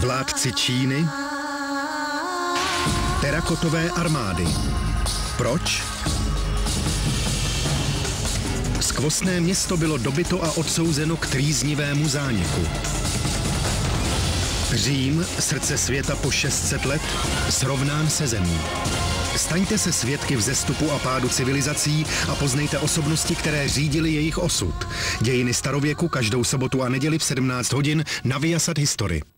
Vládci Číny, terakotové armády. Proč? Skvostné město bylo dobyto a odsouzeno k trýznivému zániku. Řím, srdce světa po 600 let, srovnán se zemí. Staňte se svědky vzestupu a pádu civilizací a poznejte osobnosti, které řídily jejich osud. Dějiny starověku každou sobotu a neděli v 17 hodin na Viasat History.